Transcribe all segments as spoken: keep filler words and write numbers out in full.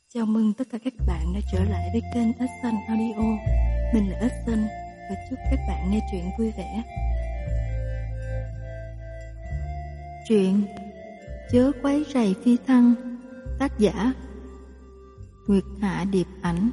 Chào mừng tất cả các bạn đã trở lại với kênh Ếch Xanh Audio. Mình là Ếch Xanh và chúc các bạn nghe truyện vui vẻ. Truyện Chớ quấy rầy phi thăng, tác giả Nguyệt Hạ Điệp Ảnh.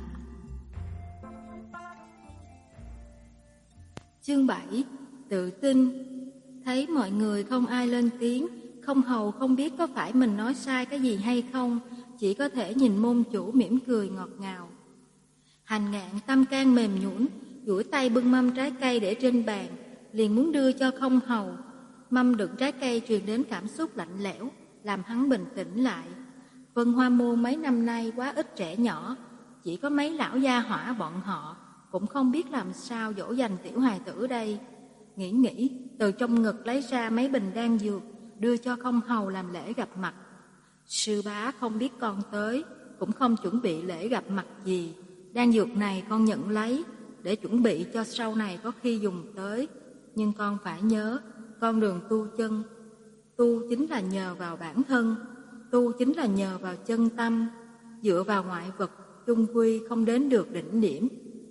Chương bảy. Tự tin. Thấy mọi người không ai lên tiếng, Không Hầu không biết có phải mình nói sai cái gì hay không, chỉ có thể nhìn môn chủ mỉm cười ngọt ngào. Hành Ngạn tâm can mềm nhũn, duỗi tay bưng mâm trái cây để trên bàn, liền muốn đưa cho Không Hầu. Mâm đựng trái cây truyền đến cảm xúc lạnh lẽo, làm hắn bình tĩnh lại. Vân Hoa Môn mấy năm nay quá ít trẻ nhỏ, chỉ có mấy lão gia hỏa bọn họ, cũng không biết làm sao dỗ dành tiểu hài tử đây. Nghĩ nghĩ, từ trong ngực lấy ra mấy bình đan dược, đưa cho Không Hầu làm lễ gặp mặt. Sư bá không biết con tới, cũng không chuẩn bị lễ gặp mặt gì. Đan dược này con nhận lấy, để chuẩn bị cho sau này có khi dùng tới. Nhưng con phải nhớ, con đường tu chân, tu chính là nhờ vào bản thân, tu chính là nhờ vào chân tâm, dựa vào ngoại vật, chung quy không đến được đỉnh điểm.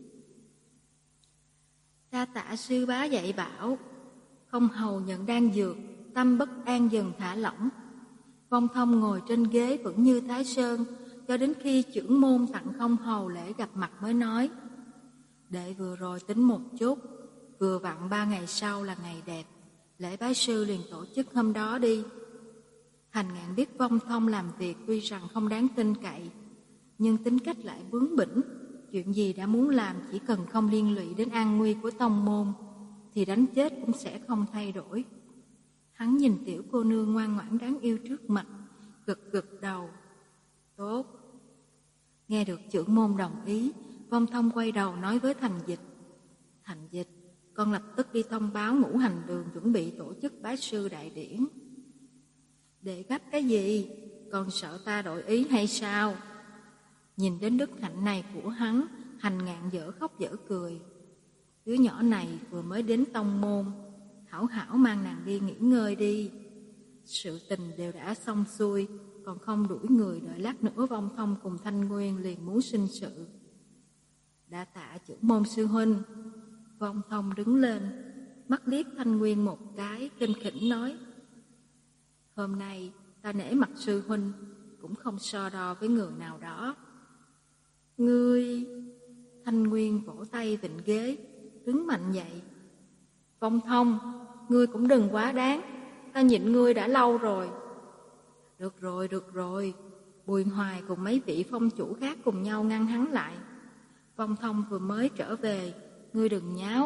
Đa tạ sư bá dạy bảo. Không Hầu nhận đan dược, tâm bất an dần thả lỏng. Vong Thông ngồi trên ghế vẫn như Thái Sơn, cho đến khi trưởng môn tặng Không Hầu lễ gặp mặt mới nói: Đệ vừa rồi tính một chút, vừa vặn ba ngày sau là ngày đẹp, lễ bái sư liền tổ chức hôm đó đi. Hành Ngạn biết Vong Thông làm việc tuy rằng không đáng tin cậy, nhưng tính cách lại bướng bỉnh, chuyện gì đã muốn làm chỉ cần không liên lụy đến an nguy của tông môn thì đánh chết cũng sẽ không thay đổi. Hắn nhìn tiểu cô nương ngoan ngoãn đáng yêu trước mặt, gật gật đầu. Tốt. Nghe được trưởng môn đồng ý, Vong Thông quay đầu nói với Thành Dịch: Thành Dịch, con lập tức đi thông báo Ngũ Hành Đường chuẩn bị tổ chức bái sư đại điển. Để gấp cái gì? Con sợ ta đổi ý hay sao? Nhìn đến đức hạnh này của hắn, Hành Ngạn dở khóc dở cười. Đứa nhỏ này vừa mới đến tông môn, hảo hảo mang nàng đi nghỉ ngơi đi. Sự tình đều đã xong xuôi, còn không đuổi người, đợi lát nữa Vong Thông cùng Thanh Nguyên liền muốn sinh sự. Đã tạ trưởng môn sư huynh. Vong Thông đứng lên, mắt liếc Thanh Nguyên một cái, khinh khỉnh nói: Hôm nay ta nể mặt sư huynh, cũng không so đo với người nào đó. Ngươi... Thanh Nguyên vỗ tay vịnh ghế, đứng mạnh dậy. Vong Thông, ngươi cũng đừng quá đáng, ta nhịn ngươi đã lâu rồi. Được rồi, được rồi. Bùi Hoài cùng mấy vị phong chủ khác cùng nhau ngăn hắn lại. Vong Thông vừa mới trở về, ngươi đừng nháo.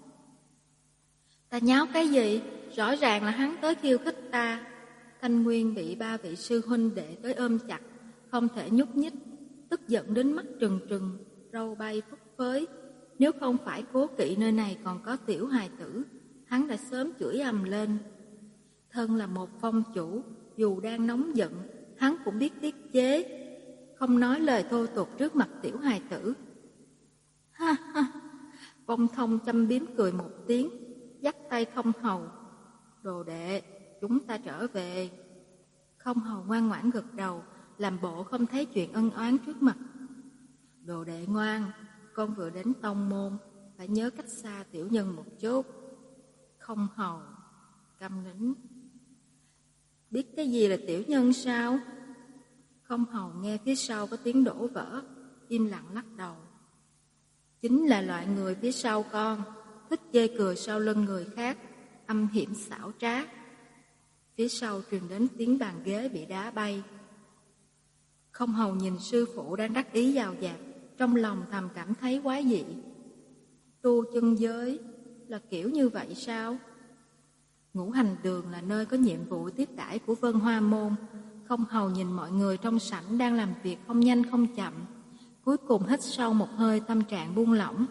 Ta nháo cái gì? Rõ ràng là hắn tới khiêu khích ta. Thanh Nguyên bị ba vị sư huynh đệ tới ôm chặt, không thể nhúc nhích, tức giận đến mắt trừng trừng, râu bay phất phới. Nếu không phải cố kỵ nơi này còn có tiểu hài tử, hắn đã sớm chửi ầm lên. Thân là một phong chủ, dù đang nóng giận, hắn cũng biết tiết chế, không nói lời thô tục trước mặt tiểu hài tử. Ha ha! Vong Thông châm biếm cười một tiếng, dắt tay Không Hầu. Đồ đệ, chúng ta trở về. Không Hầu ngoan ngoãn gật đầu, làm bộ không thấy chuyện ân oán trước mặt. Đồ đệ ngoan, con vừa đến tông môn, phải nhớ cách xa tiểu nhân một chút. Không Hầu câm nín. Biết cái gì là tiểu nhân sao? Không Hầu nghe phía sau có tiếng đổ vỡ, im lặng lắc đầu. Chính là loại người phía sau con, thích chê cười sau lưng người khác, âm hiểm xảo trá. Phía sau truyền đến tiếng bàn ghế bị đá bay. Không Hầu nhìn sư phụ đang đắc ý giàu dạt, trong lòng thầm cảm thấy quái dị. Tu chân giới là kiểu như vậy sao? Ngũ Hành Đường là nơi có nhiệm vụ tiếp đãi của Vân Hoa Môn. Không Hầu nhìn mọi người trong sảnh đang làm việc không nhanh không chậm, cuối cùng hít sâu một hơi, tâm trạng buông lỏng.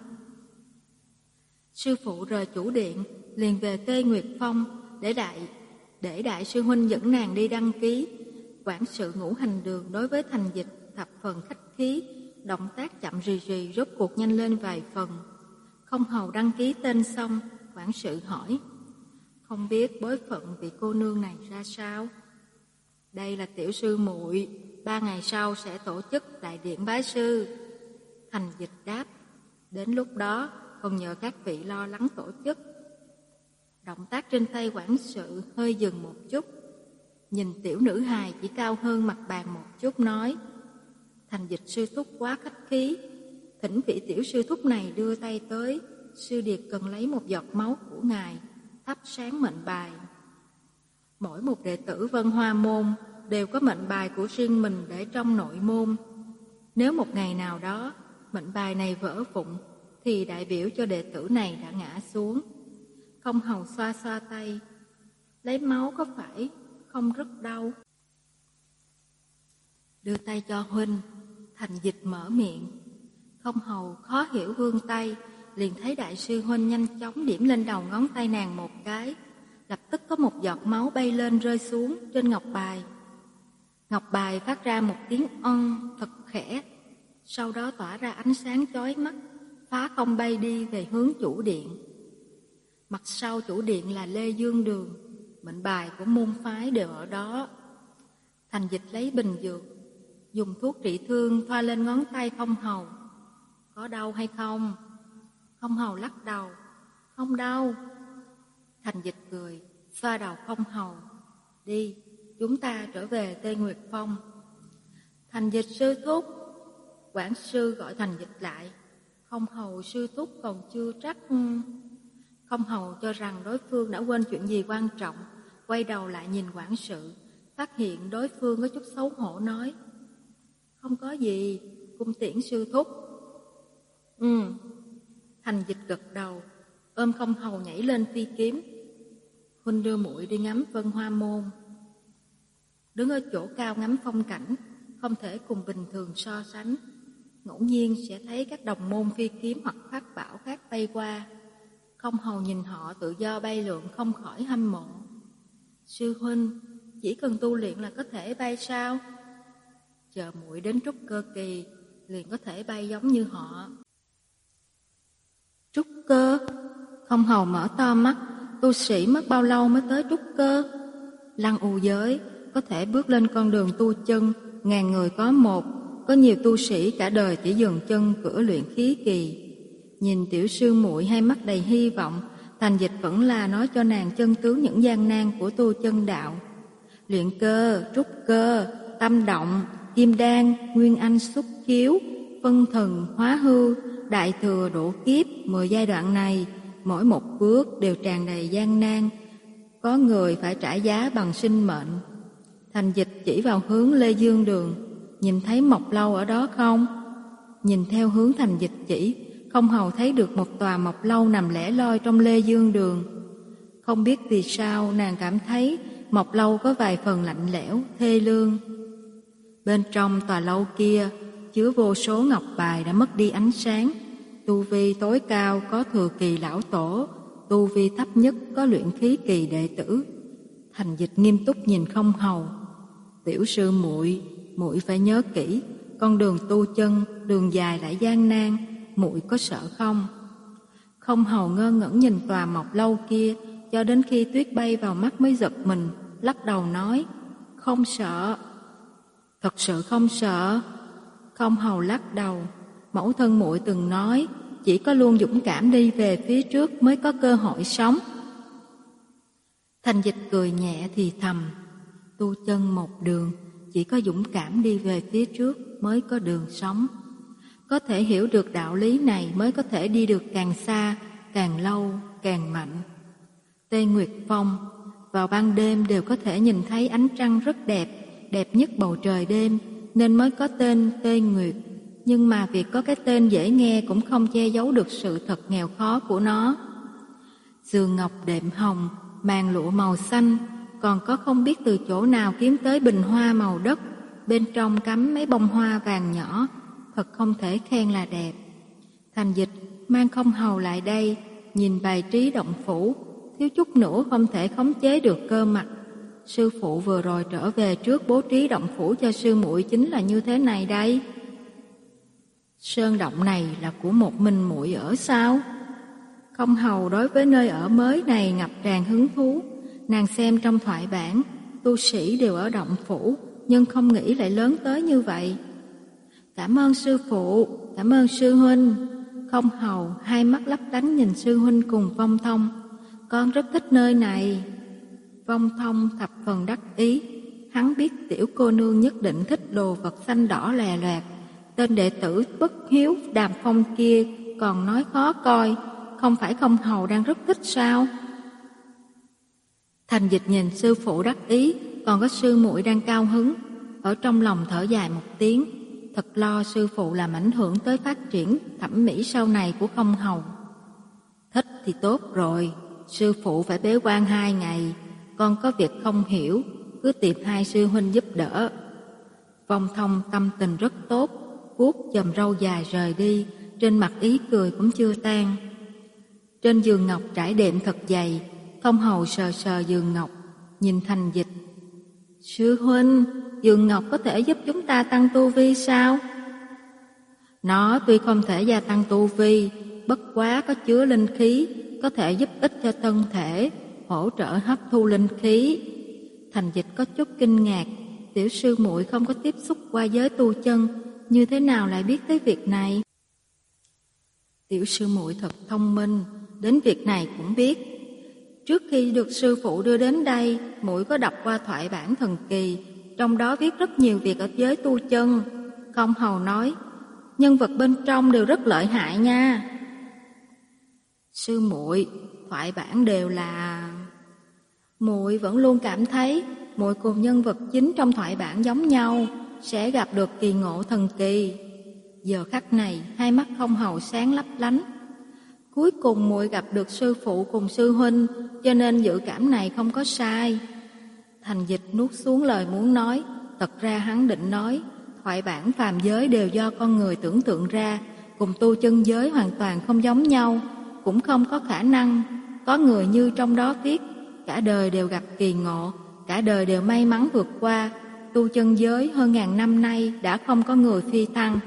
Sư phụ rời chủ điện, liền về Tê Nguyệt Phong để đại để đại sư huynh dẫn nàng đi đăng ký. Quản sự Ngũ Hành Đường đối với Thành Dịch thập phần khách khí, động tác chậm rì rì, rốt cuộc nhanh lên vài phần. Không Hầu đăng ký tên xong, quản sự hỏi: Không biết bối phận vị cô nương này ra sao? Đây là tiểu sư muội, ba ngày sau sẽ tổ chức đại điện bái sư. Thành Dịch đáp, đến lúc đó còn nhờ các vị lo lắng tổ chức. Động tác trên tay quản sự hơi dừng một chút, nhìn tiểu nữ hài chỉ cao hơn mặt bàn một chút nói, Thành Dịch sư thúc quá khách khí, thỉnh vị tiểu sư thúc này đưa tay tới, sư điệt cần lấy một giọt máu của ngài, thắp sáng mệnh bài. Mỗi một đệ tử Vân Hoa môn đều có mệnh bài của riêng mình để trong nội môn. Nếu một ngày nào đó mệnh bài này vỡ vụn, thì đại biểu cho đệ tử này đã ngã xuống. Không hầu xoa xoa tay, lấy máu có phải không rất đau? Đưa tay cho huynh. Thành Dịch mở miệng. Không hầu khó hiểu vươn tay, liền thấy đại sư huynh nhanh chóng điểm lên đầu ngón tay nàng một cái, lập tức có một giọt máu bay lên rơi xuống trên ngọc bài. Ngọc bài phát ra một tiếng ong thật khẽ, sau đó tỏa ra ánh sáng chói mắt, phá không bay đi về hướng chủ điện. Mặt sau chủ điện là Lê Dương Đường, mệnh bài của môn phái đều ở đó. Thành Dịch lấy bình dược, dùng thuốc trị thương thoa lên ngón tay Không hầu. Có đau hay không? Không hầu lắc đầu. Không đau. Thành Dịch cười, xoa đầu Không hầu. Đi, chúng ta trở về Tây Nguyệt Phong. Thành Dịch sư thúc. Quản sư gọi Thành Dịch lại. Không hầu sư thúc còn chưa trách. Không hầu cho rằng đối phương đã quên chuyện gì quan trọng, quay đầu lại nhìn quản sự, phát hiện đối phương có chút xấu hổ nói, không có gì, cung tiễn sư thúc. Ừ. Thành Dịch gật đầu, ôm Không hầu nhảy lên phi kiếm. Huynh đưa muội đi ngắm Vân Hoa môn. Đứng ở chỗ cao ngắm phong cảnh, không thể cùng bình thường so sánh. Ngẫu nhiên sẽ thấy các đồng môn phi kiếm hoặc pháp bảo khác bay qua. Không hầu nhìn họ tự do bay lượn không khỏi hâm mộ. Sư huynh, chỉ cần tu luyện là có thể bay sao? Chờ muội đến trúc cơ kỳ, liền có thể bay giống như họ. Trúc cơ? Không hầu mở to mắt, tu sĩ mất bao lâu mới tới trúc cơ? Lăng U giới, có thể bước lên con đường tu chân, ngàn người có một, có nhiều tu sĩ cả đời chỉ dừng chân cửa luyện khí kỳ. Nhìn tiểu sư muội hai mắt đầy hy vọng, Thành Dịch vẫn là nói cho nàng chân tướng những gian nan của tu chân đạo. Luyện cơ, trúc cơ, tâm động, kim đan, nguyên anh xuất khiếu, phân thần, hóa hư, đại thừa độ kiếp, mười giai đoạn này, mỗi một bước đều tràn đầy gian nan. Có người phải trả giá bằng sinh mệnh. Thành Dịch chỉ vào hướng Lê Dương Đường, nhìn thấy mộc lâu ở đó không? Nhìn theo hướng Thành Dịch chỉ, Không hầu thấy được một tòa mộc lâu nằm lẻ loi trong Lê Dương Đường. Không biết vì sao nàng cảm thấy mộc lâu có vài phần lạnh lẽo, thê lương. Bên trong tòa lâu kia chứa vô số ngọc bài đã mất đi ánh sáng. Tu vi tối cao có thừa kỳ lão tổ, tu vi thấp nhất có luyện khí kỳ đệ tử. Thành Dịch nghiêm túc nhìn Không hầu. Tiểu sư muội, muội phải nhớ kỹ, con đường tu chân, đường dài lại gian nan, muội có sợ không? Không hầu ngơ ngẩn nhìn tòa mộc lâu kia, cho đến khi tuyết bay vào mắt mới giật mình, lắc đầu nói, không sợ. Thật sự không sợ. Không hầu lắc đầu, mẫu thân muội từng nói, chỉ có luôn dũng cảm đi về phía trước mới có cơ hội sống. Thành Dịch cười nhẹ thì thầm, tu chân một đường, chỉ có dũng cảm đi về phía trước mới có đường sống. Có thể hiểu được đạo lý này mới có thể đi được càng xa, càng lâu, càng mạnh. Tây Nguyệt Phong, vào ban đêm đều có thể nhìn thấy ánh trăng rất đẹp, đẹp nhất bầu trời đêm, nên mới có tên Tây Nguyệt. Nhưng mà việc có cái tên dễ nghe cũng không che giấu được sự thật nghèo khó của nó. Giường ngọc đệm hồng, màn lụa màu xanh, còn có không biết từ chỗ nào kiếm tới bình hoa màu đất, bên trong cắm mấy bông hoa vàng nhỏ, thật không thể khen là đẹp. Thành Dịch mang Không hầu lại đây, nhìn bài trí động phủ, thiếu chút nữa không thể khống chế được cơ mặt. Sư phụ vừa rồi trở về trước bố trí động phủ cho sư muội chính là như thế này đây. Sơn động này là của một mình muội ở sao? Không hầu đối với nơi ở mới này ngập tràn hứng thú. Nàng xem trong thoại bản, tu sĩ đều ở động phủ, nhưng không nghĩ lại lớn tới như vậy. Cảm ơn sư phụ, cảm ơn sư huynh. Không hầu hai mắt lấp lánh nhìn sư huynh cùng Vong Thông. Con rất thích nơi này. Vong Thông thập phần đắc ý. Hắn biết tiểu cô nương nhất định thích đồ vật xanh đỏ lè loẹt. Tên đệ tử bất hiếu Đàm Phong kia còn nói khó coi, không phải không hầu đang rất thích sao? Thành Dịch nhìn sư phụ đắc ý, còn có sư muội đang cao hứng, ở trong lòng thở dài một tiếng, thật lo sư phụ làm ảnh hưởng tới phát triển thẩm mỹ sau này của không hầu. Thích thì tốt rồi, sư phụ phải bế quan hai ngày, con có việc không hiểu, cứ tìm hai sư huynh giúp đỡ. Vong Thông tâm tình rất tốt, vuốt chòm râu dài rời đi, trên mặt ý cười cũng chưa tan. Trên giường ngọc trải đệm thật dày, không hầu sờ sờ giường ngọc, nhìn Thành Dịch. Sư huynh, giường ngọc có thể giúp chúng ta tăng tu vi sao? Nó tuy không thể gia tăng tu vi, bất quá có chứa linh khí, có thể giúp ích cho thân thể, hỗ trợ hấp thu linh khí. Thành Dịch có chút kinh ngạc, tiểu sư muội không có tiếp xúc qua giới tu chân, như thế nào lại biết tới việc này? Tiểu sư muội thật thông minh, đến việc này cũng biết. Trước khi được sư phụ đưa đến đây, muội có đọc qua thoại bản thần kỳ, trong đó viết rất nhiều việc ở giới tu chân. Không hầu nói, nhân vật bên trong đều rất lợi hại nha. Sư muội, thoại bản đều là... Muội vẫn luôn cảm thấy muội cùng nhân vật chính trong thoại bản giống nhau, sẽ gặp được kỳ ngộ thần kỳ. Giờ khắc này, hai mắt không hầu sáng lấp lánh. Cuối cùng muội gặp được sư phụ cùng sư huynh, cho nên dự cảm này không có sai. Thành Dịch nuốt xuống lời muốn nói, thật ra hắn định nói, thoại bản phàm giới đều do con người tưởng tượng ra, cùng tu chân giới hoàn toàn không giống nhau, cũng không có khả năng có người như trong đó viết, cả đời đều gặp kỳ ngộ, cả đời đều may mắn vượt qua, tu chân giới hơn ngàn năm nay đã không có người phi thăng.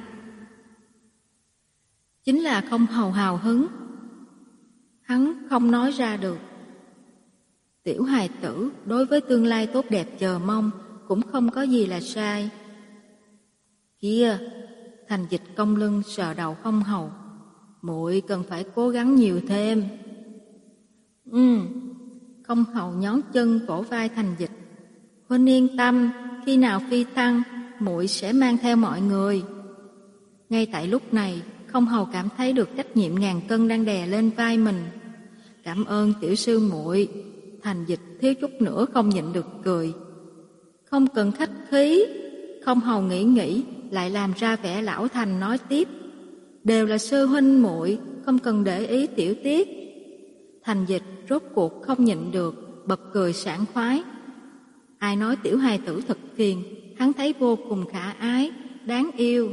Chính là không hầu hào hứng. Hắn không nói ra được. Tiểu hài tử đối với tương lai tốt đẹp chờ mong cũng không có gì là sai. Kia, Thành Dịch cong lưng sờ đầu không hầu. Muội cần phải cố gắng nhiều thêm. Ừ, không hầu nhón chân vỗ vai Thành Dịch. Huynh yên tâm, khi nào phi thăng, muội sẽ mang theo mọi người. Ngay tại lúc này, không hầu cảm thấy được trách nhiệm ngàn cân đang đè lên vai mình. Cảm ơn tiểu sư muội. Thành Dịch thiếu chút nữa không nhịn được cười. Không cần khách khí. Không hầu nghĩ nghĩ, lại làm ra vẻ lão thành nói tiếp. Đều là sư huynh muội, không cần để ý tiểu tiết. Thành Dịch rốt cuộc không nhịn được, bật cười sảng khoái. Ai nói tiểu hài tử thật phiền, hắn thấy vô cùng khả ái, đáng yêu.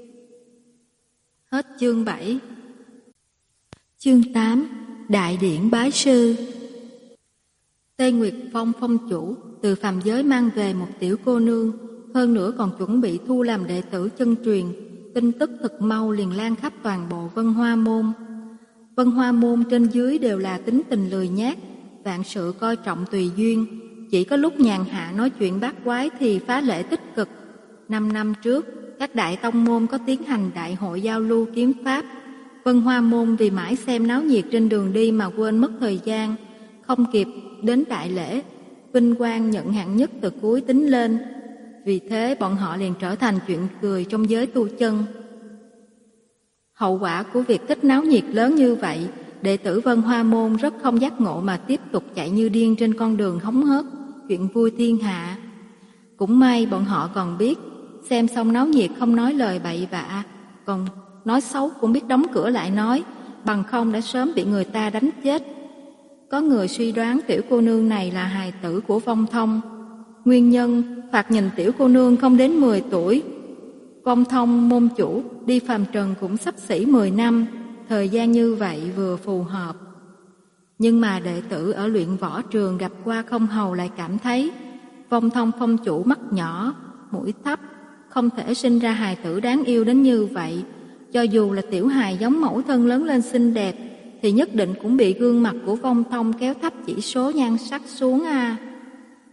Hết chương bảy. Chương tám. Đại điển bái sư. Tây Nguyệt Phong phong chủ từ phàm giới mang về một tiểu cô nương, hơn nữa còn chuẩn bị thu làm đệ tử chân truyền. Tin tức thật mau liền lan khắp toàn bộ Vân Hoa Môn. Vân Hoa Môn trên dưới đều là tính tình lười nhác, vạn sự coi trọng tùy duyên. Chỉ có lúc nhàn hạ nói chuyện bát quái thì phá lệ tích cực. Năm năm trước, các đại tông môn có tiến hành đại hội giao lưu kiếm pháp. Vân Hoa Môn vì mãi xem náo nhiệt trên đường đi mà quên mất thời gian, không kịp đến đại lễ, vinh quang nhận hạng nhất từ cuối tính lên. Vì thế bọn họ liền trở thành chuyện cười trong giới tu chân. Hậu quả của việc thích náo nhiệt lớn như vậy, đệ tử Vân Hoa Môn rất không giác ngộ mà tiếp tục chạy như điên trên con đường hóng hớt, chuyện vui thiên hạ. Cũng may bọn họ còn biết, xem xong náo nhiệt không nói lời bậy bạ, còn nói xấu cũng biết đóng cửa lại nói, bằng không đã sớm bị người ta đánh chết. Có người suy đoán tiểu cô nương này là hài tử của Vong Thông. Nguyên nhân, thoạt nhìn tiểu cô nương không đến mười tuổi. Vong Thông môn chủ đi phàm trần cũng sắp xỉ mười năm, thời gian như vậy vừa phù hợp. Nhưng mà đệ tử ở luyện võ trường gặp qua không hầu lại cảm thấy Vong Thông phong chủ mắt nhỏ, mũi thấp, không thể sinh ra hài tử đáng yêu đến như vậy. Cho dù là tiểu hài giống mẫu thân lớn lên xinh đẹp, thì nhất định cũng bị gương mặt của Vong Thông kéo thấp chỉ số nhan sắc xuống à.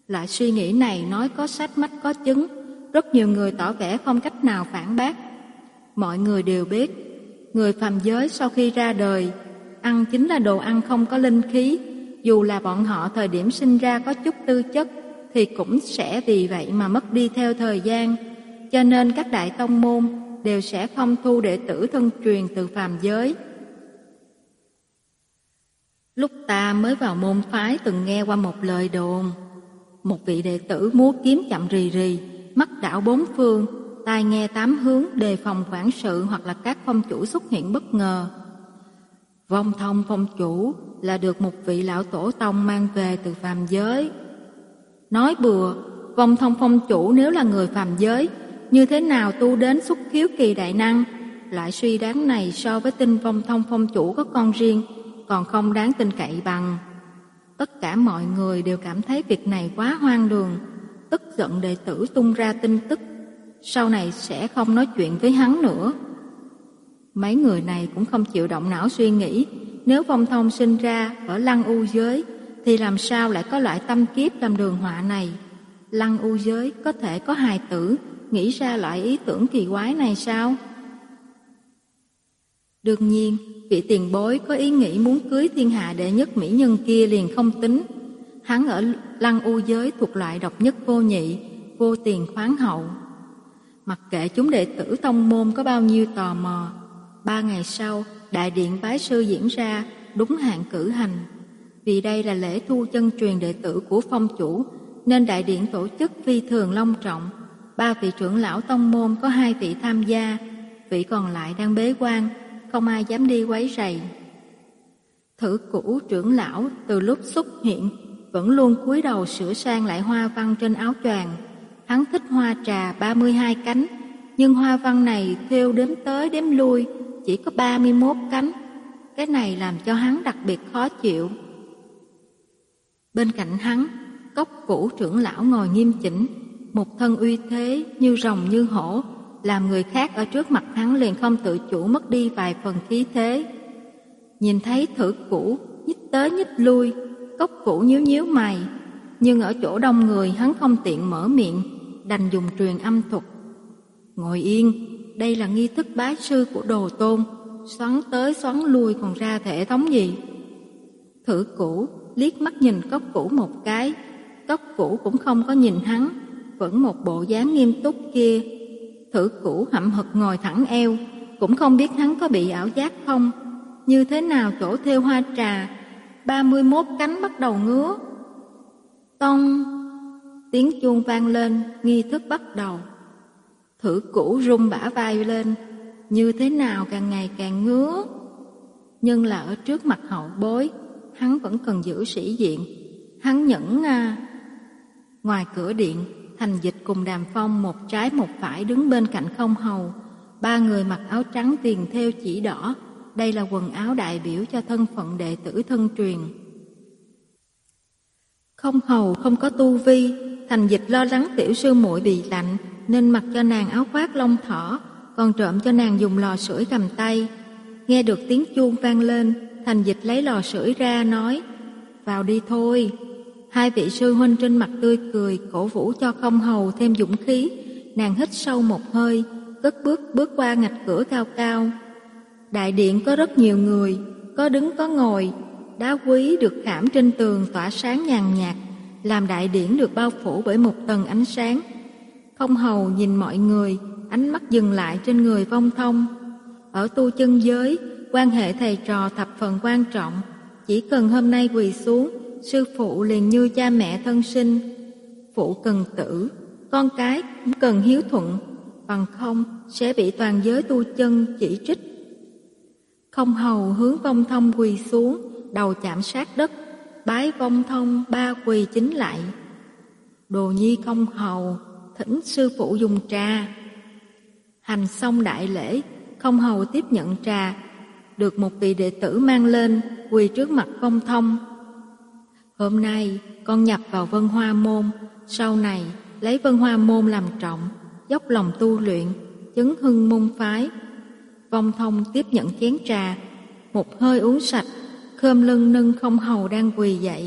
Loại suy nghĩ này nói có sách mách có chứng, rất nhiều người tỏ vẻ không cách nào phản bác. Mọi người đều biết, người phàm giới sau khi ra đời, ăn chính là đồ ăn không có linh khí, dù là bọn họ thời điểm sinh ra có chút tư chất, thì cũng sẽ vì vậy mà mất đi theo thời gian, cho nên các đại tông môn đều sẽ không thu đệ tử thân truyền từ phàm giới. Lúc ta mới vào môn phái từng nghe qua một lời đồn, một vị đệ tử múa kiếm chậm rì rì, mắt đảo bốn phương, tai nghe tám hướng, đề phòng quản sự hoặc là các phong chủ xuất hiện bất ngờ. Vong Thông phong chủ là được một vị lão tổ tông mang về từ phàm giới. Nói bừa, Vong Thông phong chủ nếu là người phàm giới, như thế nào tu đến xuất khiếu kỳ đại năng? Loại suy đoán này so với tin Vong Thông phong chủ có con riêng còn không đáng tin cậy bằng. Tất cả mọi người đều cảm thấy việc này quá hoang đường, tức giận đệ tử tung ra tin tức, sau này sẽ không nói chuyện với hắn nữa. Mấy người này cũng không chịu động não suy nghĩ, nếu Vong Thông sinh ra ở Lăng U giới thì làm sao lại có loại tâm kiếp làm đường họa này. Lăng U giới có thể có hài tử, nghĩ ra loại ý tưởng kỳ quái này sao? Đương nhiên, vị tiền bối có ý nghĩ muốn cưới thiên hạ đệ nhất mỹ nhân kia liền không tính. Hắn ở Lăng U giới thuộc loại độc nhất vô nhị, vô tiền khoáng hậu. Mặc kệ chúng đệ tử tông môn có bao nhiêu tò mò, ba ngày sau, đại điện bái sư diễn ra, đúng hạn cử hành. Vì đây là lễ thu chân truyền đệ tử của phong chủ, nên đại điện tổ chức phi thường long trọng. Ba vị trưởng lão tông môn có hai vị tham gia, vị còn lại đang bế quan, không ai dám đi quấy rầy. Thử Cũ trưởng lão từ lúc xuất hiện vẫn luôn cúi đầu sửa sang lại hoa văn trên áo choàng. Hắn thích hoa trà ba mươi hai cánh, nhưng hoa văn này thêu đếm tới đếm lui chỉ có ba mươi mốt cánh. Cái này làm cho hắn đặc biệt khó chịu. Bên cạnh hắn, Cốc Cũ trưởng lão ngồi nghiêm chỉnh, một thân uy thế như rồng như hổ, làm người khác ở trước mặt hắn liền không tự chủ mất đi vài phần khí thế. Nhìn thấy Thử Cũ nhích tới nhích lui, Cốc Cũ nhíu nhíu mày, nhưng ở chỗ đông người hắn không tiện mở miệng, đành dùng truyền âm thuật. Ngồi yên, đây là nghi thức bái sư của Đồ Tôn, xoắn tới xoắn lui còn ra thể thống gì? Thử Cũ liếc mắt nhìn Cốc Cũ một cái, Cốc Cũ cũng không có nhìn hắn, vẫn một bộ dáng nghiêm túc kia. Thử Cũ hậm hực ngồi thẳng eo, cũng không biết hắn có bị ảo giác không. Như thế nào chỗ thêu hoa trà, ba mươi mốt cánh bắt đầu ngứa. Tông, tiếng chuông vang lên, nghi thức bắt đầu. Thử Cũ rung bả vai lên, như thế nào càng ngày càng ngứa. Nhưng là ở trước mặt hậu bối, hắn vẫn cần giữ sĩ diện. Hắn nhẫn à. Ngoài cửa điện, Thành Dịch cùng Đàm Phong một trái một phải đứng bên cạnh Không Hầu. Ba người mặc áo trắng viền thêu chỉ đỏ, đây là quần áo đại biểu cho thân phận đệ tử thân truyền. Không Hầu không có tu vi, Thành Dịch lo lắng tiểu sư muội bị lạnh nên mặc cho nàng áo khoác lông thỏ, còn trộm cho nàng dùng lò sưởi cầm tay. Nghe được tiếng chuông vang lên, Thành Dịch lấy lò sưởi ra nói: "Vào đi thôi." Hai vị sư huynh trên mặt tươi cười, cổ vũ cho Không Hầu thêm dũng khí. Nàng hít sâu một hơi, cất bước bước qua ngạch cửa cao cao. Đại điện có rất nhiều người, có đứng có ngồi, đá quý được khảm trên tường tỏa sáng nhàn nhạt, làm đại điện được bao phủ bởi một tầng ánh sáng. Không Hầu nhìn mọi người, ánh mắt dừng lại trên người Vong Thông. Ở tu chân giới, quan hệ thầy trò thập phần quan trọng, chỉ cần hôm nay quỳ xuống, sư phụ liền như cha mẹ thân sinh. Phụ cần tử, con cái cũng cần hiếu thuận, bằng không sẽ bị toàn giới tu chân chỉ trích. Không Hầu hướng Vong Thông quỳ xuống, đầu chạm sát đất, bái Vong Thông ba quỳ chính lại. Đồ nhi Không Hầu, thỉnh sư phụ dùng trà. Hành xong đại lễ, Không Hầu tiếp nhận trà, được một vị đệ tử mang lên, quỳ trước mặt Vong Thông. Hôm nay con nhập vào Vân Hoa môn, sau này lấy Vân Hoa môn làm trọng, dốc lòng tu luyện, chấn hưng môn phái. Vong Thông tiếp nhận chén trà, một hơi uống sạch, khom lưng nâng Không Hầu đang quỳ dậy,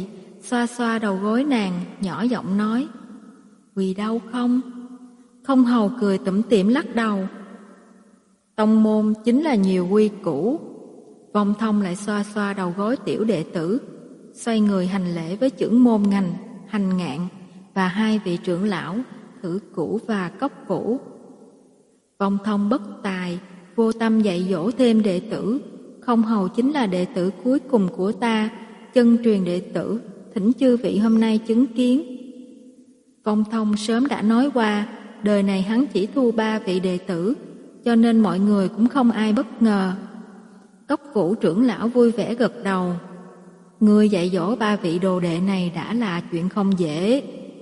xoa xoa đầu gối nàng, nhỏ giọng nói: "Vì đau không?" Không hầu cười tủm tỉm lắc đầu: "Tông môn chính là nhiều quy củ." Vong Thông lại xoa xoa đầu gối tiểu đệ tử, xoay người hành lễ với chưởng môn ngành, Hành Ngạn và hai vị trưởng lão Thử Cũ và Cốc Vũ. Vong Thông bất tài, vô tâm dạy dỗ thêm đệ tử. Không hầu chính là đệ tử cuối cùng của ta, chân truyền đệ tử, thỉnh chư vị hôm nay chứng kiến. Vong Thông sớm đã nói qua, đời này hắn chỉ thu ba vị đệ tử, cho nên mọi người cũng không ai bất ngờ. Cốc Vũ trưởng lão vui vẻ gật đầu: "Ngươi dạy dỗ ba vị đồ đệ này đã là chuyện không dễ."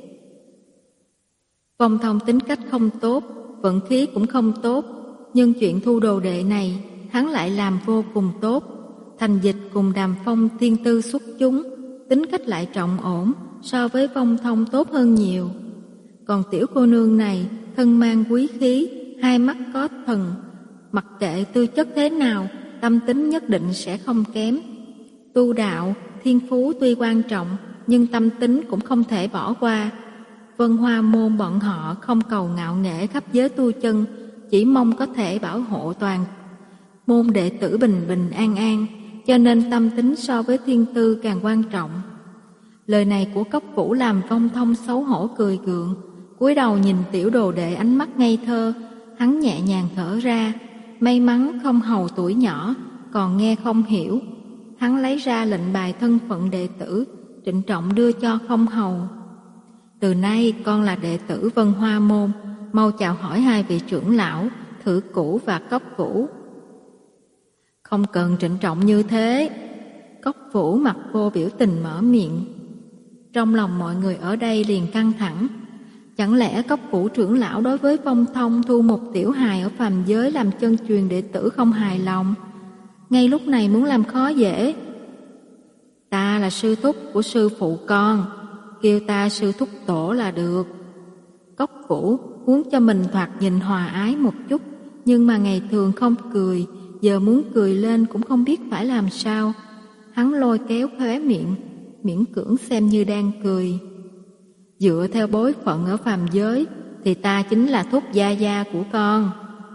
Vong Thông tính cách không tốt, vận khí cũng không tốt, nhưng chuyện thu đồ đệ này hắn lại làm vô cùng tốt. Thành Dịch cùng Đàm Phong thiên tư xuất chúng, tính cách lại trọng ổn, so với Vong Thông tốt hơn nhiều. Còn tiểu cô nương này thân mang quý khí, hai mắt có thần, mặc kệ tư chất thế nào, tâm tính nhất định sẽ không kém. Tu đạo, thiên phú tuy quan trọng, nhưng tâm tính cũng không thể bỏ qua. Vân Hoa môn bọn họ không cầu ngạo nghễ khắp giới tu chân, chỉ mong có thể bảo hộ toàn môn đệ tử bình bình an an, cho nên tâm tính so với thiên tư càng quan trọng. Lời này của Cốc Vũ làm Vong Thông xấu hổ cười gượng, cúi đầu nhìn tiểu đồ đệ ánh mắt ngây thơ, hắn nhẹ nhàng thở ra, may mắn không hầu tuổi nhỏ, còn nghe không hiểu. Hắn lấy ra lệnh bài thân phận đệ tử, trịnh trọng đưa cho không hầu: "Từ nay con là đệ tử Vân Hoa môn, mau chào hỏi hai vị trưởng lão Thử Cũ và Cốc Vũ." "Không cần trịnh trọng như thế." Cốc Vũ mặt vô biểu tình mở miệng. Trong lòng mọi người ở đây liền căng thẳng. Chẳng lẽ Cốc Vũ trưởng lão đối với Vong Thông thu một tiểu hài ở phàm giới làm chân truyền đệ tử không hài lòng, ngay lúc này muốn làm khó dễ? "Ta là sư thúc của sư phụ con, kêu ta sư thúc tổ là được." Cốc Vũ muốn cho mình thoạt nhìn hòa ái một chút, nhưng mà ngày thường không cười, giờ muốn cười lên cũng không biết phải làm sao. Hắn lôi kéo khóe miệng, miễn cưỡng xem như đang cười. "Dựa theo bối phận ở phàm giới thì ta chính là thúc gia gia của con."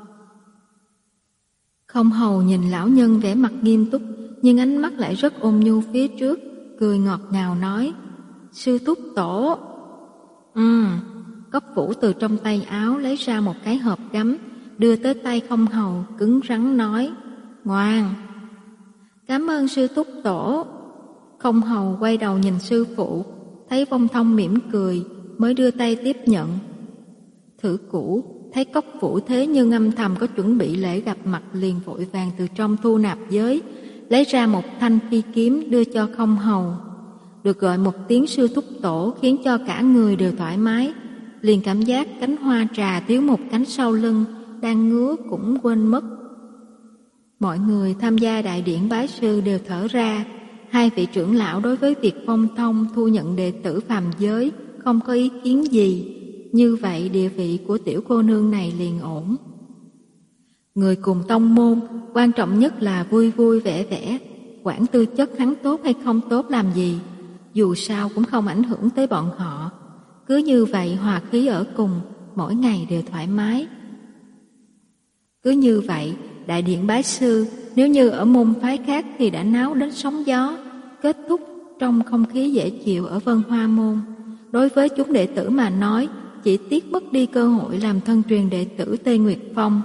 Không hầu nhìn lão nhân vẻ mặt nghiêm túc, nhưng ánh mắt lại rất ôn nhu phía trước, cười ngọt ngào nói: "Sư thúc tổ." Ừ. Cốc Vũ từ trong tay áo lấy ra một cái hộp gấm, đưa tới tay không hầu, cứng rắn nói: "Ngoan." "Cảm ơn sư thúc tổ." Không hầu quay đầu nhìn sư phụ, thấy Vong Thông mỉm cười, mới đưa tay tiếp nhận. Thử Cũ thấy Cốc Vũ thế nhưng âm thầm có chuẩn bị lễ gặp mặt, liền vội vàng từ trong thu nạp giới lấy ra một thanh phi kiếm đưa cho không hầu. Được gọi một tiếng sư thúc tổ khiến cho cả người đều thoải mái, liền cảm giác cánh hoa trà thiếu một cánh sau lưng, đang ngứa cũng quên mất. Mọi người tham gia đại điển bái sư đều thở ra. Hai vị trưởng lão đối với việc Vong Thông thu nhận đệ tử phàm giới không có ý kiến gì, như vậy địa vị của tiểu cô nương này liền ổn. Người cùng tông môn, quan trọng nhất là vui vui vẻ vẻ, quản tư chất hắn tốt hay không tốt làm gì, dù sao cũng không ảnh hưởng tới bọn họ. Cứ như vậy hòa khí ở cùng, mỗi ngày đều thoải mái. Cứ như vậy, đại điện bái sư nếu như ở môn phái khác thì đã náo đến sóng gió, kết thúc trong không khí dễ chịu ở Vân Hoa môn. Đối với chúng đệ tử mà nói, chỉ tiếc mất đi cơ hội làm thân truyền đệ tử Tê Nguyệt Phong.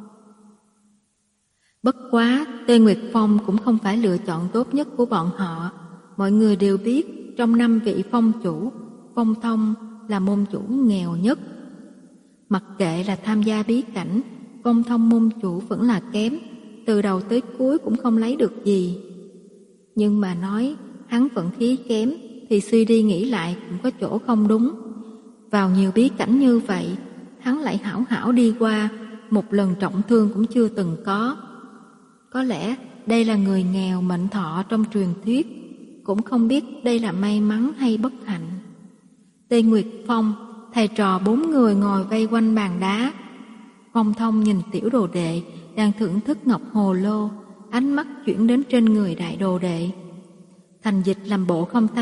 Bất quá, Tê Nguyệt Phong cũng không phải lựa chọn tốt nhất của bọn họ. Mọi người đều biết, trong năm vị phong chủ, Vong Thông là môn chủ nghèo nhất. Mặc kệ là tham gia bí cảnh, Vong Thông môn chủ vẫn là kém, từ đầu tới cuối cũng không lấy được gì. Nhưng mà nói hắn vận khí kém thì suy đi nghĩ lại cũng có chỗ không đúng. Vào nhiều bí cảnh như vậy, hắn lại hảo hảo đi qua, một lần trọng thương cũng chưa từng có. Có lẽ đây là người nghèo mệnh thọ trong truyền thuyết, cũng không biết đây là may mắn hay bất hạnh. Tê Nguyệt Phong, thầy trò bốn người ngồi vây quanh bàn đá. Vong Thông nhìn tiểu đồ đệ đang thưởng thức ngọc hồ lô, ánh mắt chuyển đến trên người đại đồ đệ. Thành Dịch làm bộ không thấy,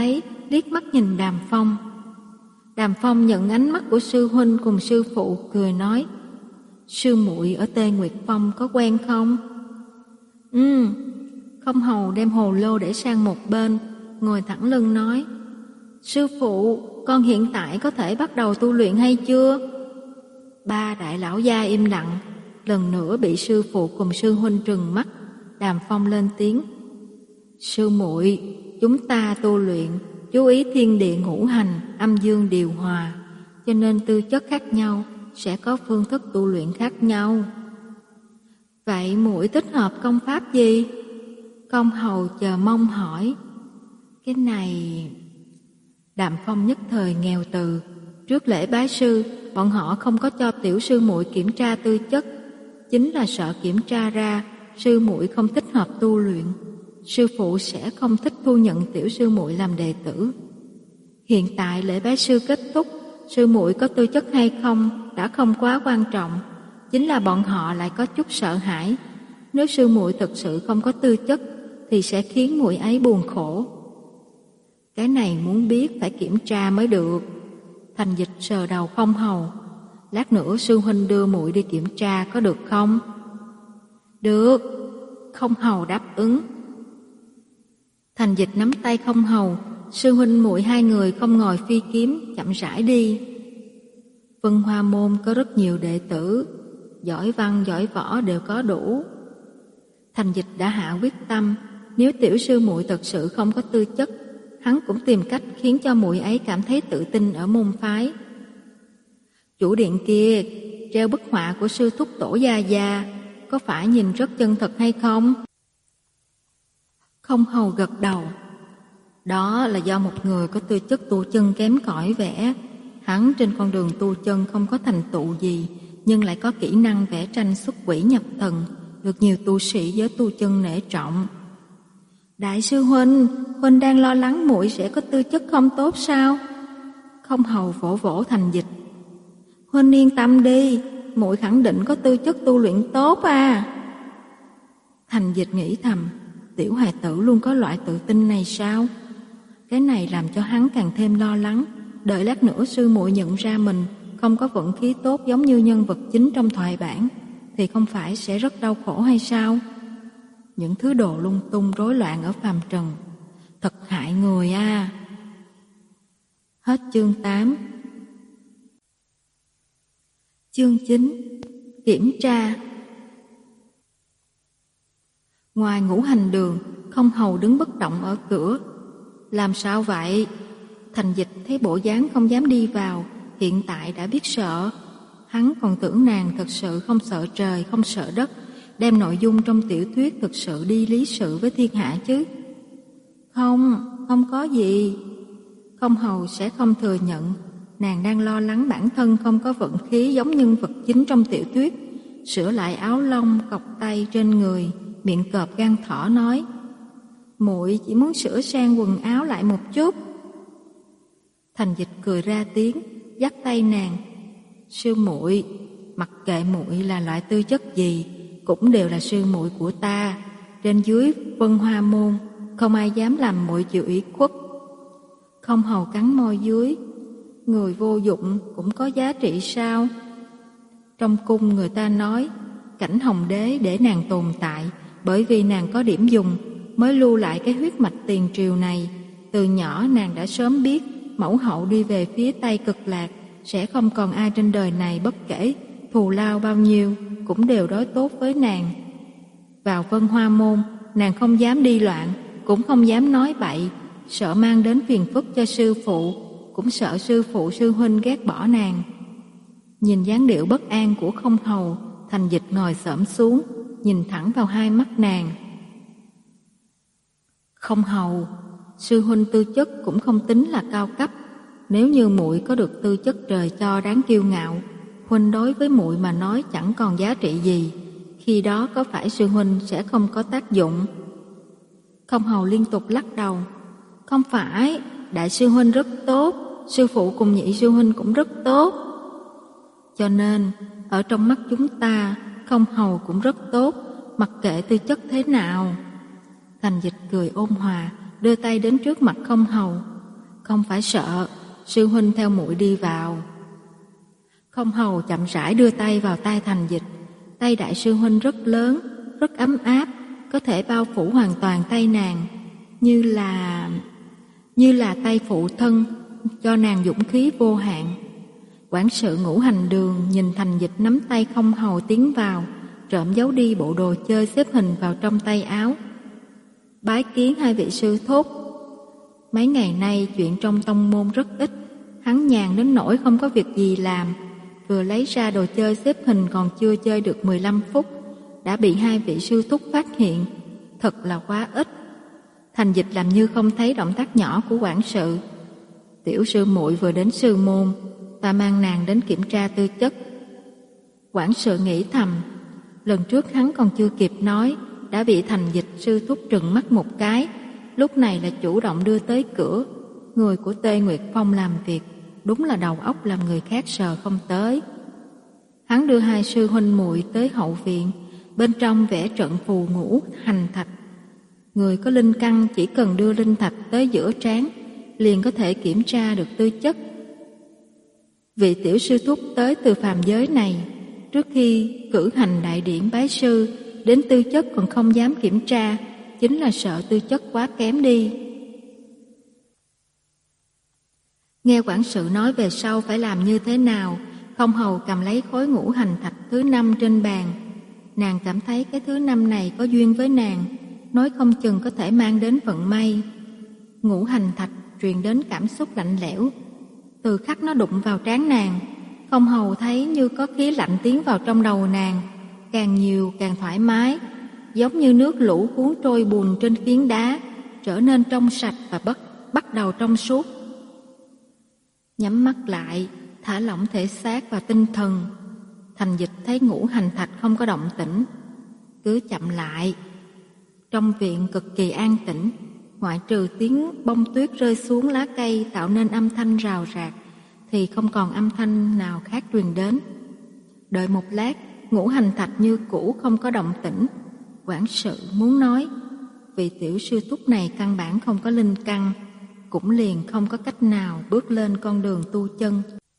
liếc mắt nhìn Đàm Phong. Đàm Phong nhận ánh mắt của sư huynh cùng sư phụ, cười nói: sư muội ở Tê Nguyệt Phong có quen không? Ừ. Không Hầu đem hồ lô để sang một bên, ngồi thẳng lưng nói: sư phụ, con hiện tại có thể bắt đầu tu luyện hay chưa? Ba đại lão gia im lặng, lần nữa bị sư phụ cùng sư huynh trừng mắt. Đàm Phong lên tiếng: sư muội, chúng ta tu luyện chú ý thiên địa ngũ hành, âm dương điều hòa, cho nên tư chất khác nhau sẽ có phương thức tu luyện khác nhau. Vậy muội thích hợp công pháp gì? Công Hầu chờ mong hỏi. Cái này... Đàm Phong nhất thời nghèo từ. Trước lễ bái sư, bọn họ không có cho tiểu sư muội kiểm tra tư chất, chính là sợ kiểm tra ra sư muội không thích hợp tu luyện, sư phụ sẽ không thích thu nhận tiểu sư muội làm đệ tử. Hiện tại lễ bái sư kết thúc, sư muội có tư chất hay không đã không quá quan trọng, chính là bọn họ lại có chút sợ hãi. Nếu sư muội thực sự không có tư chất thì sẽ khiến muội ấy buồn khổ. Cái này muốn biết phải kiểm tra mới được. Thành Dịch sờ đầu Không Hầu. Lát nữa sư huynh đưa muội đi kiểm tra có được không? Được. Không Hầu đáp ứng. Thành Dịch nắm tay Không Hầu. Sư huynh muội hai người không ngồi phi kiếm, chậm rãi đi. Vân Hoa Môn có rất nhiều đệ tử, giỏi văn giỏi võ đều có đủ. Thành Dịch đã hạ quyết tâm, nếu tiểu sư muội thật sự không có tư chất, hắn cũng tìm cách khiến cho muội ấy cảm thấy tự tin ở môn phái. Chủ điện kia treo bức họa của sư thúc Tổ Gia Gia, có phải nhìn rất chân thật hay không? Không Hầu gật đầu. Đó là do một người có tư chất tu chân kém cỏi vẽ. Hắn trên con đường tu chân không có thành tựu gì, nhưng lại có kỹ năng vẽ tranh xuất quỷ nhập thần, được nhiều tu sĩ giới tu chân nể trọng. Đại sư huynh, huynh đang lo lắng muội sẽ có tư chất không tốt sao? Không Hầu vỗ vỗ Thành Dịch. Huynh yên tâm đi, muội khẳng định có tư chất tu luyện tốt à. Thành Dịch nghĩ thầm, tiểu hài tử luôn có loại tự tin này sao? Cái này làm cho hắn càng thêm lo lắng. Đợi lát nữa sư muội nhận ra mình không có vận khí tốt giống như nhân vật chính trong thoại bản, thì không phải sẽ rất đau khổ hay sao? Những thứ đồ lung tung rối loạn ở phàm trần thật hại người a. À. Hết chương tám. Chương chín. Kiểm tra. Ngoài Ngũ Hành Đường, Không Hầu đứng bất động ở cửa. Làm sao vậy? Thành Dịch thấy bộ dáng không dám đi vào, hiện tại đã biết sợ. Hắn còn tưởng nàng thật sự không sợ trời, không sợ đất, đem nội dung trong tiểu thuyết thực sự đi lý sự với thiên hạ chứ. Không, không có gì. Không Hầu sẽ không thừa nhận. Nàng đang lo lắng bản thân không có vận khí giống nhân vật chính trong tiểu thuyết. Sửa lại áo lông, cọc tay trên người, miệng cọp gan thỏ nói: muội chỉ muốn sửa sang quần áo lại một chút. Thành Dịch cười ra tiếng, dắt tay nàng: sư muội, mặc kệ muội là loại tư chất gì, cũng đều là sư muội của ta. Trên dưới Vân Hoa Môn không ai dám làm muội chịu ủy khuất. Không Hầu cắn môi dưới: người vô dụng cũng có giá trị sao? Trong cung người ta nói Cảnh Hồng Đế để nàng tồn tại, bởi vì nàng có điểm dùng mới lưu lại cái huyết mạch tiền triều này. Từ nhỏ nàng đã sớm biết mẫu hậu đi về phía Tây Cực Lạc, sẽ không còn ai trên đời này bất kể thù lao bao nhiêu cũng đều đối tốt với nàng. Vào Vân Hoa Môn, nàng không dám đi loạn, cũng không dám nói bậy, sợ mang đến phiền phức cho sư phụ, cũng sợ sư phụ sư huynh ghét bỏ nàng. Nhìn dáng điệu bất an của Không Hầu, Thành Dịch ngồi xổm xuống, nhìn thẳng vào hai mắt nàng. Không Hầu, sư huynh tư chất cũng không tính là cao cấp. Nếu như muội có được tư chất trời cho đáng kiêu ngạo, huynh đối với muội mà nói chẳng còn giá trị gì. Khi đó có phải sư huynh sẽ không có tác dụng? Không Hầu liên tục lắc đầu. Không phải, đại sư huynh rất tốt, sư phụ cùng nhị sư huynh cũng rất tốt. Cho nên, ở trong mắt chúng ta, Không Hầu cũng rất tốt, mặc kệ tư chất thế nào. Thành Dịch cười ôn hòa, đưa tay đến trước mặt Không Hầu. Không phải sợ, sư huynh theo muội đi vào. Không hầu chậm rãi đưa tay vào tay Thành Dịch. Tay đại sư huynh rất lớn, rất ấm áp, có thể bao phủ hoàn toàn tay nàng, như là như là tay phụ thân, cho nàng dũng khí vô hạn. Quản sự Ngũ Hành Đường nhìn Thành Dịch nắm tay Không hầu tiến vào, trộm giấu đi bộ đồ chơi xếp hình vào trong tay áo. Bái kiến hai vị sư thúc. Mấy ngày nay chuyện trong tông môn rất ít, hắn nhàn đến nỗi không có việc gì làm, vừa lấy ra đồ chơi xếp hình còn chưa chơi được mười lăm phút, đã bị hai vị sư thúc phát hiện, thật là quá ít. Thành Dịch làm như không thấy động tác nhỏ của quản sự. Tiểu sư muội vừa đến sư môn, ta mang nàng đến kiểm tra tư chất. Quản sự nghĩ thầm, lần trước hắn còn chưa kịp nói, đã bị Thành Dịch sư thúc trừng mắt một cái, lúc này là chủ động đưa tới cửa. Người của Tê Nguyệt Phong làm việc, đúng là đầu óc làm người khác sờ không tới. Hắn đưa hai sư huynh muội tới hậu viện, bên trong vẽ trận phù ngũ hành thạch. Người có linh căn chỉ cần đưa linh thạch tới giữa trán, liền có thể kiểm tra được tư chất. Vị tiểu sư thúc tới từ phàm giới này, trước khi cử hành đại điển bái sư, đến tư chất còn không dám kiểm tra, chính là sợ tư chất quá kém đi. Nghe quản sự nói về sau phải làm như thế nào, Không hầu cầm lấy khối ngũ hành thạch thứ năm trên bàn. Nàng cảm thấy cái thứ năm này có duyên với nàng, nói không chừng có thể mang đến vận may. Ngũ hành thạch truyền đến cảm xúc lạnh lẽo. Từ khắc nó đụng vào trán nàng, Không hầu thấy như có khí lạnh tiến vào trong đầu nàng, càng nhiều càng thoải mái, giống như nước lũ cuốn trôi bùn trên phiến đá, trở nên trong sạch và bắt, bắt đầu trong suốt. Nhắm mắt lại, thả lỏng thể xác và tinh thần. Thành Dịch thấy ngũ hành thạch không có động tĩnh, cứ chậm lại. Trong viện cực kỳ an tĩnh, ngoại trừ tiếng bông tuyết rơi xuống lá cây tạo nên âm thanh rào rạc, thì không còn âm thanh nào khác truyền đến. Đợi một lát, ngũ hành thạch như cũ không có động tĩnh. Quản sự muốn nói, vị tiểu sư thúc này căn bản không có linh căn, cũng liền không có cách nào bước lên con đường tu chân.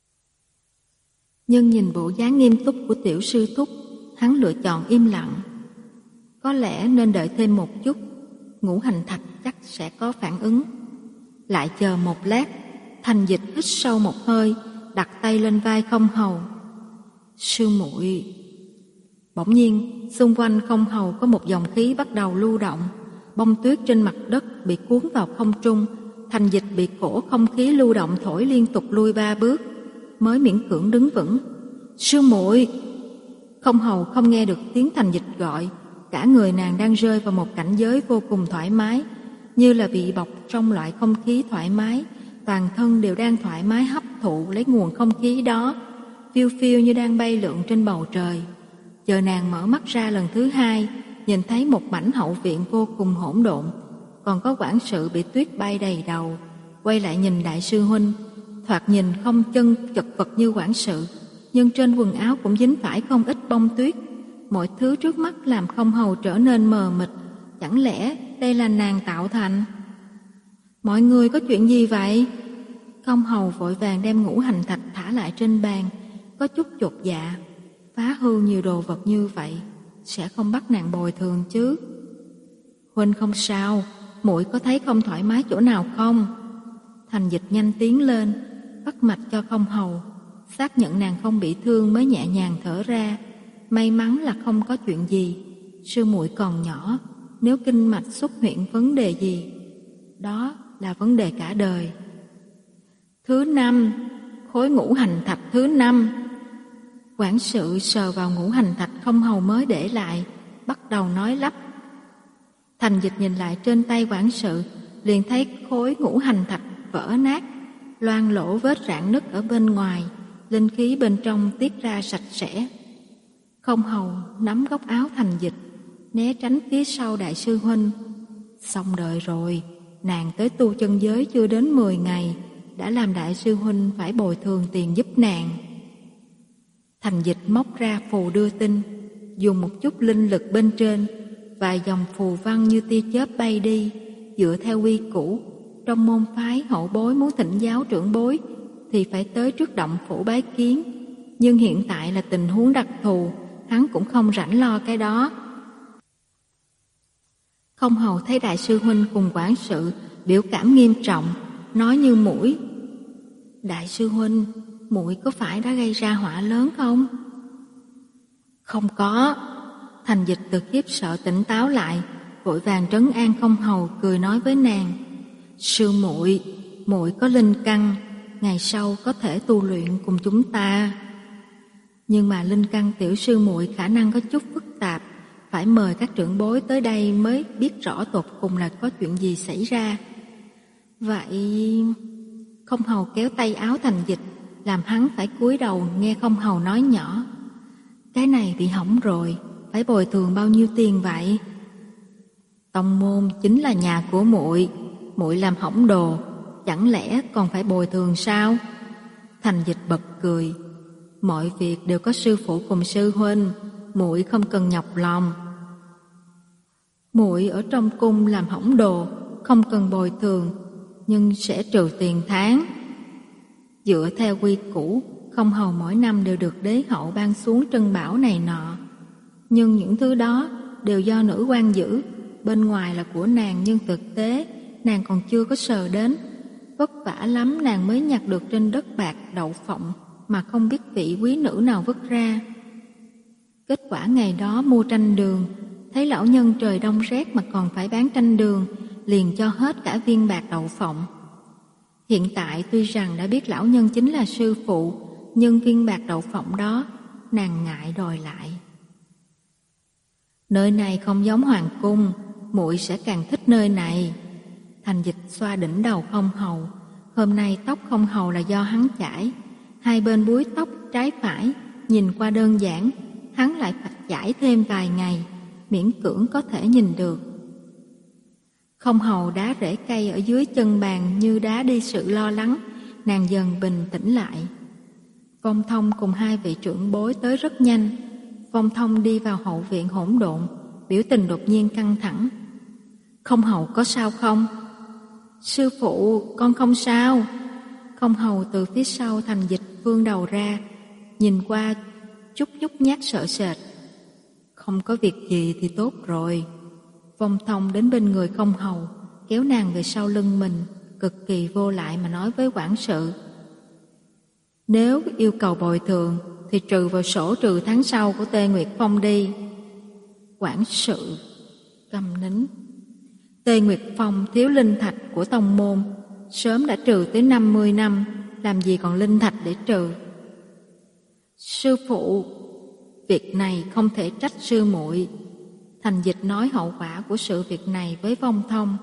Nhưng nhìn bộ dáng nghiêm túc của tiểu sư thúc, hắn lựa chọn im lặng. Có lẽ nên đợi thêm một chút, ngũ hành thạch chắc sẽ có phản ứng. Lại chờ một lát, Thành Dịch hít sâu một hơi, đặt tay lên vai Không hầu. Sư muội. Bỗng nhiên, xung quanh Không hầu có một dòng khí bắt đầu lưu động, bông tuyết trên mặt đất bị cuốn vào không trung. Thành Dịch bị cổ không khí lưu động thổi liên tục lui ba bước, mới miễn cưỡng đứng vững. Sư muội. Không hầu không nghe được tiếng Thành Dịch gọi, cả người nàng đang rơi vào một cảnh giới vô cùng thoải mái, như là bị bọc trong loại không khí thoải mái, toàn thân đều đang thoải mái hấp thụ lấy nguồn không khí đó, phiêu phiêu như đang bay lượn trên bầu trời. Chờ nàng mở mắt ra lần thứ hai, nhìn thấy một mảnh hậu viện vô cùng hỗn độn, còn có quản sự bị tuyết bay đầy đầu. Quay lại nhìn đại sư huynh, thoạt nhìn không chân chật vật như quản sự, nhưng trên quần áo cũng dính phải không ít bông tuyết. Mọi thứ trước mắt làm Không hầu trở nên mờ mịt. Chẳng lẽ đây là nàng tạo thành? Mọi người có chuyện gì vậy? Không hầu vội vàng đem ngũ hành thạch thả lại trên bàn, có chút chột dạ. Phá hư nhiều đồ vật như vậy, sẽ không bắt nàng bồi thường chứ? Huynh không sao, muội có thấy không thoải mái chỗ nào không? Thành Dịch nhanh tiến lên, bắt mạch cho Không hầu, xác nhận nàng không bị thương mới nhẹ nhàng thở ra. May mắn là không có chuyện gì, sư muội còn nhỏ, nếu kinh mạch xuất hiện vấn đề gì, đó là vấn đề cả đời. Thứ năm, khối ngũ hành thạch thứ năm. Quản sự sờ vào ngũ hành thạch Không hầu mới để lại, bắt đầu nói lắp. Thành Dịch nhìn lại trên tay quản sự, liền thấy khối ngũ hành thạch vỡ nát, loang lỗ vết rạn nứt ở bên ngoài, linh khí bên trong tiết ra sạch sẽ. Không hầu nắm góc áo Thành Dịch, né tránh phía sau đại sư huynh. Xong đời rồi, nàng tới tu chân giới chưa đến mười ngày, đã làm đại sư huynh phải bồi thường tiền giúp nàng. Thành Dịch móc ra phù đưa tin, dùng một chút linh lực bên trên, vài dòng phù văn như tia chớp bay đi, dựa theo quy củ, trong môn phái hậu bối muốn thỉnh giáo trưởng bối thì phải tới trước động phủ bái kiến, nhưng hiện tại là tình huống đặc thù, hắn cũng không rảnh lo cái đó. Không hầu thấy đại sư huynh cùng quản sự biểu cảm nghiêm trọng, nói như muội: "Đại sư huynh, muội có phải đã gây ra họa lớn không?" "Không có." Thành Dịch từ khiếp sợ tỉnh táo lại, vội vàng trấn an Không hầu, cười nói với nàng: "Sư muội, muội có linh căn, ngày sau có thể tu luyện cùng chúng ta. Nhưng mà linh căn tiểu sư muội khả năng có chút phức tạp, phải mời các trưởng bối tới đây mới biết rõ tột cùng là có chuyện gì xảy ra." "Vậy..." Không hầu kéo tay áo Thành Dịch, làm hắn phải cúi đầu nghe Không hầu nói nhỏ: "Cái này bị hỏng rồi, phải bồi thường bao nhiêu tiền vậy?" "Tông môn chính là nhà của muội, muội làm hỏng đồ, chẳng lẽ còn phải bồi thường sao?" Thành Dịch bật cười: "Mọi việc đều có sư phụ cùng sư huynh, muội không cần nhọc lòng. Muội ở trong cung làm hỏng đồ, không cần bồi thường, nhưng sẽ trừ tiền tháng. Dựa theo quy củ, Không hầu mỗi năm đều được đế hậu ban xuống trân bảo này nọ. Nhưng những thứ đó đều do nữ quan giữ, bên ngoài là của nàng nhưng thực tế nàng còn chưa có sờ đến. Vất vả lắm nàng mới nhặt được trên đất bạc đậu phộng mà không biết vị quý nữ nào vứt ra. Kết quả ngày đó mua tranh đường, thấy lão nhân trời đông rét mà còn phải bán tranh đường, liền cho hết cả viên bạc đậu phộng. Hiện tại tuy rằng đã biết lão nhân chính là sư phụ, nhưng viên bạc đậu phộng đó nàng ngại đòi lại. Nơi này không giống hoàng cung, muội sẽ càng thích nơi này." Thành Dịch xoa đỉnh đầu Không hầu. Hôm nay tóc Không hầu là do hắn chải, hai bên búi tóc trái phải nhìn qua đơn giản, hắn lại phải chải thêm vài ngày, miễn cưỡng có thể nhìn được. Không hầu đá rễ cây ở dưới chân bàn như đá đi sự lo lắng, nàng dần bình tĩnh lại. Vong Thông cùng hai vị trưởng bối tới rất nhanh. Vong Thông đi vào hậu viện hỗn độn, biểu tình đột nhiên căng thẳng. "Không hầu có sao không?" "Sư phụ, con không sao." Không hầu từ phía sau Thành Dịch vươn đầu ra, nhìn qua chút nhút nhát sợ sệt. "Không có việc gì thì tốt rồi." Vong Thông đến bên người Không hầu, kéo nàng về sau lưng mình, cực kỳ vô lại mà nói với quản sự: "Nếu yêu cầu bồi thường thì trừ vào sổ trừ tháng sau của Tê Nguyệt Phong đi." Quản sự câm nín. Tê Nguyệt Phong thiếu linh thạch của tông môn, sớm đã trừ tới năm mươi năm, làm gì còn linh thạch để trừ. "Sư phụ, việc này không thể trách sư muội." Thành Dịch nói hậu quả của sự việc này với Vong Thông.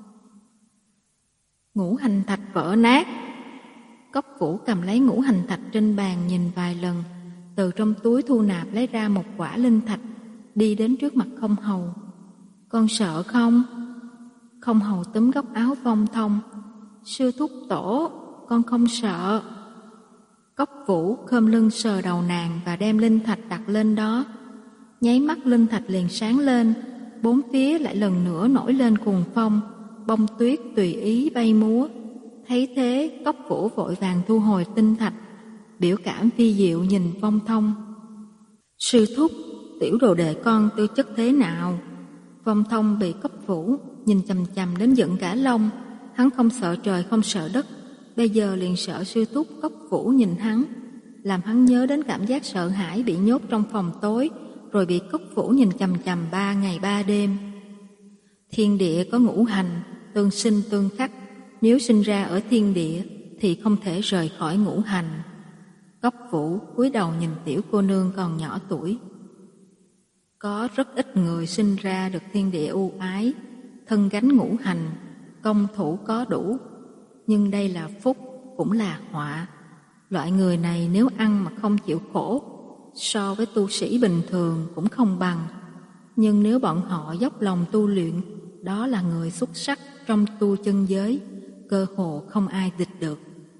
"Ngũ hành thạch vỡ nát." Cốc Vũ cầm lấy ngũ hành thạch trên bàn nhìn vài lần, từ trong túi thu nạp lấy ra một quả linh thạch, đi đến trước mặt Không hầu. "Con sợ không?" Không hầu túm góc áo Vong Thông: "Sư thúc tổ, con không sợ." Cốc Vũ khom lưng sờ đầu nàng và đem linh thạch đặt lên đó. Nháy mắt linh thạch liền sáng lên, bốn phía lại lần nữa nổi lên cuồng phong, bông tuyết tùy ý bay múa. Thấy thế, Cốc Vũ vội vàng thu hồi tinh thạch, biểu cảm vi diệu nhìn Vong Thông: "Sư thúc, tiểu đồ đệ con tư chất thế nào?" Vong Thông bị Cốc Vũ nhìn chằm chằm đến giận cả lông. Hắn không sợ trời không sợ đất, bây giờ liền sợ sư thúc Cốc Vũ nhìn hắn, làm hắn nhớ đến cảm giác sợ hãi bị nhốt trong phòng tối, rồi bị Cốc Vũ nhìn chằm chằm ba ngày ba đêm. Thiên địa có ngũ hành, tương sinh tương khắc, nếu sinh ra ở thiên địa thì không thể rời khỏi ngũ hành. Cốc Vũ cúi đầu nhìn tiểu cô nương còn nhỏ tuổi. Có rất ít người sinh ra được thiên địa ưu ái, thân gánh ngũ hành, công thủ có đủ. Nhưng đây là phúc, cũng là họa. Loại người này nếu ăn mà không chịu khổ, so với tu sĩ bình thường cũng không bằng. Nhưng nếu bọn họ dốc lòng tu luyện, đó là người xuất sắc trong tu chân giới, cơ hồ không ai địch được.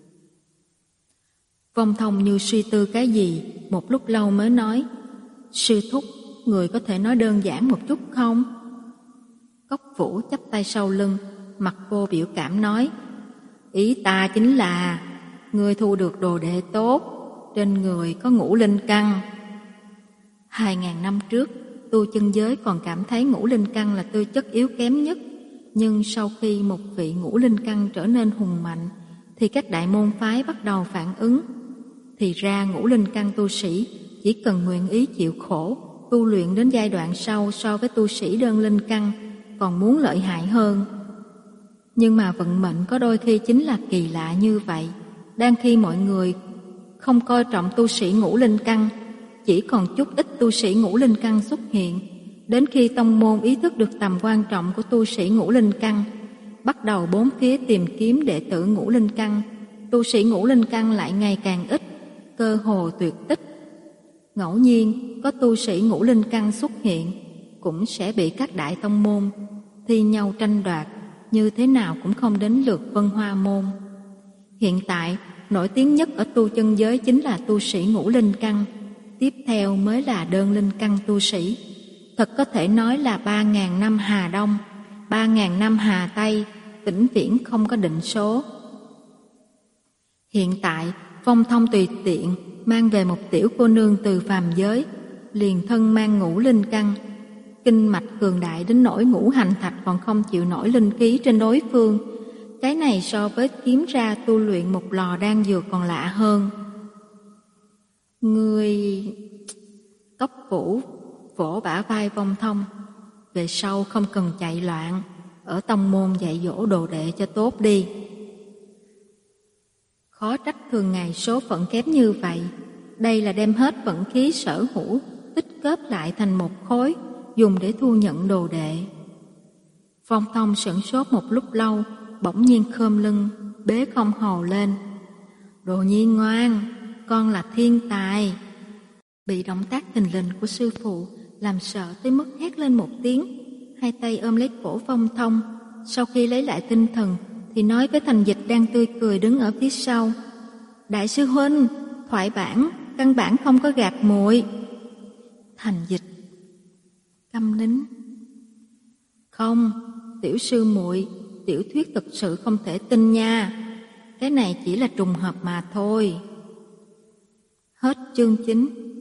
Vong Thông như suy tư cái gì, một lúc lâu mới nói: "Sư thúc, người có thể nói đơn giản một chút không?" Cốc Vũ chắp tay sau lưng, mặt vô biểu cảm nói: Ý ta chính là ngươi thu được đồ đệ tốt, trên người có ngũ linh căn. Hai ngàn năm trước, tu chân giới còn cảm thấy ngũ linh căn là tư chất yếu kém nhất, nhưng sau khi một vị ngũ linh căn trở nên hùng mạnh, thì các đại môn phái bắt đầu phản ứng. Thì ra ngũ linh căn tu sĩ chỉ cần nguyện ý chịu khổ, tu luyện đến giai đoạn sau so với tu sĩ đơn linh căn còn muốn lợi hại hơn. Nhưng mà vận mệnh có đôi khi chính là kỳ lạ như vậy. Đang khi mọi người không coi trọng tu sĩ ngũ linh căn, chỉ còn chút ít tu sĩ ngũ linh căn xuất hiện. Đến khi tông môn ý thức được tầm quan trọng của tu sĩ ngũ linh căn, bắt đầu bốn phía tìm kiếm đệ tử ngũ linh căn, tu sĩ ngũ linh căn lại ngày càng ít, cơ hồ tuyệt tích. Ngẫu nhiên có tu sĩ ngũ linh căn xuất hiện, cũng sẽ bị các đại tông môn thi nhau tranh đoạt, như thế nào cũng không đến lượt Vân Hoa môn. Hiện tại, nổi tiếng nhất ở tu chân giới chính là tu sĩ ngũ linh căn, tiếp theo mới là đơn linh căn tu sĩ. Thật có thể nói là ba ngàn năm Hà Đông, ba ngàn năm Hà Tây, vĩnh viễn không có định số. Hiện tại, Phong Thông tùy tiện mang về một tiểu cô nương từ phàm giới, liền thân mang ngũ linh căn, kinh mạch cường đại đến nỗi ngũ hành thạch còn không chịu nổi linh khí trên đối phương. Cái này so với kiếm ra tu luyện một lò đan dược còn lạ hơn. Ngươi... Cốc Vũ vỗ bả vai Phong Thông: Về sau không cần chạy loạn, ở tông môn dạy dỗ đồ đệ cho tốt đi. Khó trách thường ngày số phận kém như vậy. Đây là đem hết vận khí sở hữu tích góp lại thành một khối, dùng để thu nhận đồ đệ. Phong Thông sửng sốt một lúc lâu, bỗng nhiên khom lưng, bế Không Hầu lên: Đồ nhi ngoan, con là thiên tài. Bị động tác thình lình của sư phụ làm sợ tới mức hét lên một tiếng, hai tay ôm lấy cổ Phong Thông. Sau khi lấy lại tinh thần thì nói với Thành Dịch đang tươi cười đứng ở phía sau: Đại sư huynh, thoại bản căn bản không có gạt muội. Thành Dịch câm nín: Không, tiểu sư muội, tiểu thuyết thực sự không thể tin nha. Cái này chỉ là trùng hợp mà thôi. Hết chương chín.